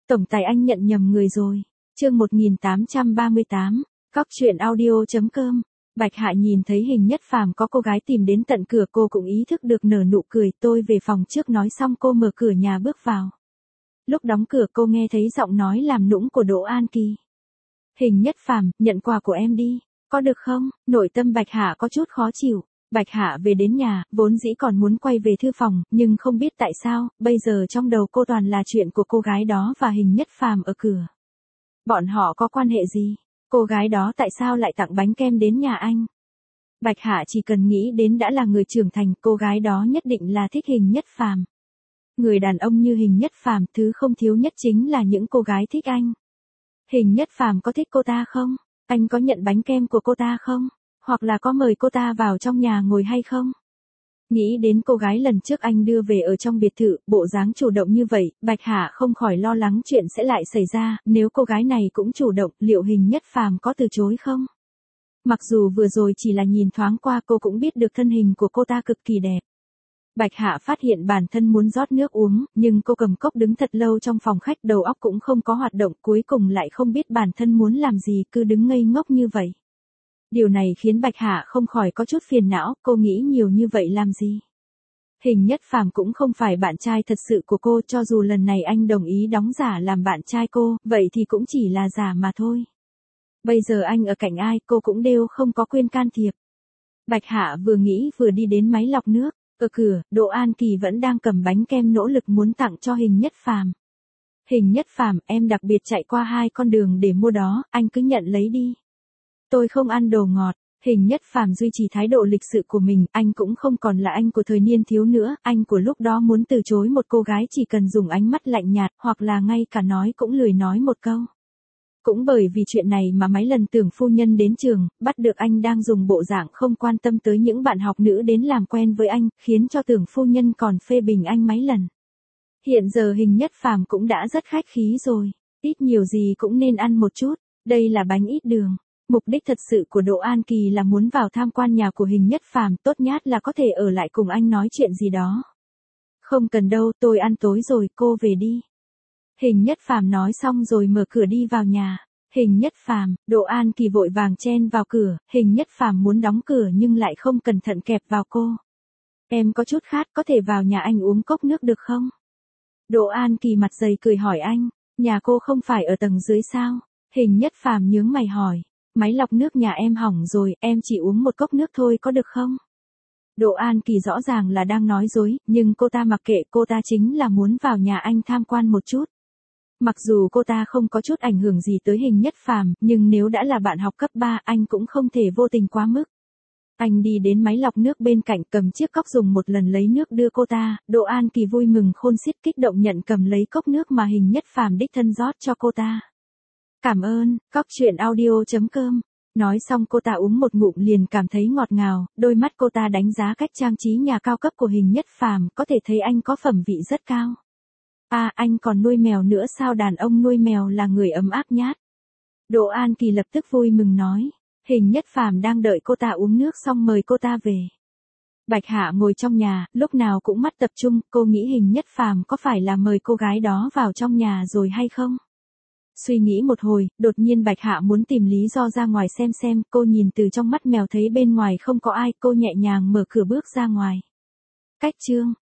Tổng tài anh nhận nhầm người rồi. Chương 1838, cóc.audio.com. Bạch Hạ nhìn thấy Hình Nhất Phàm có cô gái tìm đến tận cửa, cô cũng ý thức được, nở nụ cười. Tôi về phòng trước, nói xong cô mở cửa nhà bước vào. Lúc đóng cửa cô nghe thấy giọng nói làm nũng của Đỗ An Kỳ. Hình Nhất Phàm, nhận quà của em đi, có được không? Nội tâm Bạch Hạ có chút khó chịu. Bạch Hạ về đến nhà, vốn dĩ còn muốn quay về thư phòng, nhưng không biết tại sao, bây giờ trong đầu cô toàn là chuyện của cô gái đó và Hình Nhất Phàm ở cửa. Bọn họ có quan hệ gì? Cô gái đó tại sao lại tặng bánh kem đến nhà anh? Bạch Hạ chỉ cần nghĩ đến đã là người trưởng thành, cô gái đó nhất định là thích Hình Nhất Phàm. Người đàn ông như Hình Nhất Phàm, thứ không thiếu nhất chính là những cô gái thích anh. Hình Nhất Phàm có thích cô ta không? Anh có nhận bánh kem của cô ta không? Hoặc là có mời cô ta vào trong nhà ngồi hay không? Nghĩ đến cô gái lần trước anh đưa về ở trong biệt thự, bộ dáng chủ động như vậy, Bạch Hạ không khỏi lo lắng chuyện sẽ lại xảy ra, nếu cô gái này cũng chủ động, liệu Hình Nhất Phàm có từ chối không? Mặc dù vừa rồi chỉ là nhìn thoáng qua, cô cũng biết được thân hình của cô ta cực kỳ đẹp. Bạch Hạ phát hiện bản thân muốn rót nước uống, nhưng cô cầm cốc đứng thật lâu trong phòng khách, đầu óc cũng không có hoạt động, cuối cùng lại không biết bản thân muốn làm gì, cứ đứng ngây ngốc như vậy. Điều này khiến Bạch Hạ không khỏi có chút phiền não, cô nghĩ nhiều như vậy làm gì? Hình Nhất Phàm cũng không phải bạn trai thật sự của cô, cho dù lần này anh đồng ý đóng giả làm bạn trai cô, vậy thì cũng chỉ là giả mà thôi. Bây giờ anh ở cạnh ai, cô cũng đều không có quyền can thiệp. Bạch Hạ vừa nghĩ vừa đi đến máy lọc nước, ở cửa, Đỗ An Kỳ vẫn đang cầm bánh kem nỗ lực muốn tặng cho Hình Nhất Phàm. Hình Nhất Phàm, em đặc biệt chạy qua 2 con đường để mua đó, anh cứ nhận lấy đi. Tôi không ăn đồ ngọt. Hình Nhất Phàm duy trì thái độ lịch sự của mình, anh cũng không còn là anh của thời niên thiếu nữa, anh của lúc đó muốn từ chối một cô gái chỉ cần dùng ánh mắt lạnh nhạt, hoặc là ngay cả nói cũng lười nói một câu. Cũng bởi vì chuyện này mà mấy lần Tưởng phu nhân đến trường, bắt được anh đang dùng bộ dạng không quan tâm tới những bạn học nữ đến làm quen với anh, khiến cho Tưởng phu nhân còn phê bình anh mấy lần. Hiện giờ Hình Nhất Phàm cũng đã rất khách khí rồi, ít nhiều gì cũng nên ăn một chút, đây là bánh ít đường. Mục đích thật sự của Đỗ An Kỳ là muốn vào tham quan nhà của Hình Nhất Phàm, tốt nhất là có thể ở lại cùng anh nói chuyện gì đó. Không cần đâu, tôi ăn tối rồi, cô về đi. Hình Nhất Phàm nói xong rồi mở cửa đi vào nhà. Hình Nhất Phàm, Đỗ An Kỳ vội vàng chen vào cửa, Hình Nhất Phàm muốn đóng cửa nhưng lại không cẩn thận kẹp vào cô. Em có chút khát, có thể vào nhà anh uống cốc nước được không? Đỗ An Kỳ mặt dày cười hỏi anh, nhà cô không phải ở tầng dưới sao? Hình Nhất Phàm nhướng mày hỏi. Máy lọc nước nhà em hỏng rồi, em chỉ uống một cốc nước thôi có được không? Đỗ An Kỳ rõ ràng là đang nói dối, nhưng cô ta mặc kệ, cô ta chính là muốn vào nhà anh tham quan một chút. Mặc dù cô ta không có chút ảnh hưởng gì tới Hình Nhất Phàm, nhưng nếu đã là bạn học cấp 3, anh cũng không thể vô tình quá mức. Anh đi đến máy lọc nước bên cạnh, cầm chiếc cốc dùng một lần lấy nước đưa cô ta, Đỗ An Kỳ vui mừng khôn xiết, kích động nhận cầm lấy cốc nước mà Hình Nhất Phàm đích thân rót cho cô ta. Cảm ơn, cóc.audio.com. Nói xong cô ta uống một ngụm liền cảm thấy ngọt ngào, đôi mắt cô ta đánh giá cách trang trí nhà cao cấp của Hình Nhất Phàm, có thể thấy anh có phẩm vị rất cao. À, anh còn nuôi mèo nữa sao? Đàn ông nuôi mèo là người ấm áp nhát. Đỗ An Kỳ lập tức vui mừng nói. Hình Nhất Phàm đang đợi cô ta uống nước xong mời cô ta về. Bạch Hạ ngồi trong nhà, lúc nào cũng mắt tập trung, cô nghĩ Hình Nhất Phàm có phải là mời cô gái đó vào trong nhà rồi hay không? Suy nghĩ một hồi, đột nhiên Bạch Hạ muốn tìm lý do ra ngoài xem, cô nhìn từ trong mắt mèo thấy bên ngoài không có ai, cô nhẹ nhàng mở cửa bước ra ngoài. Cách chương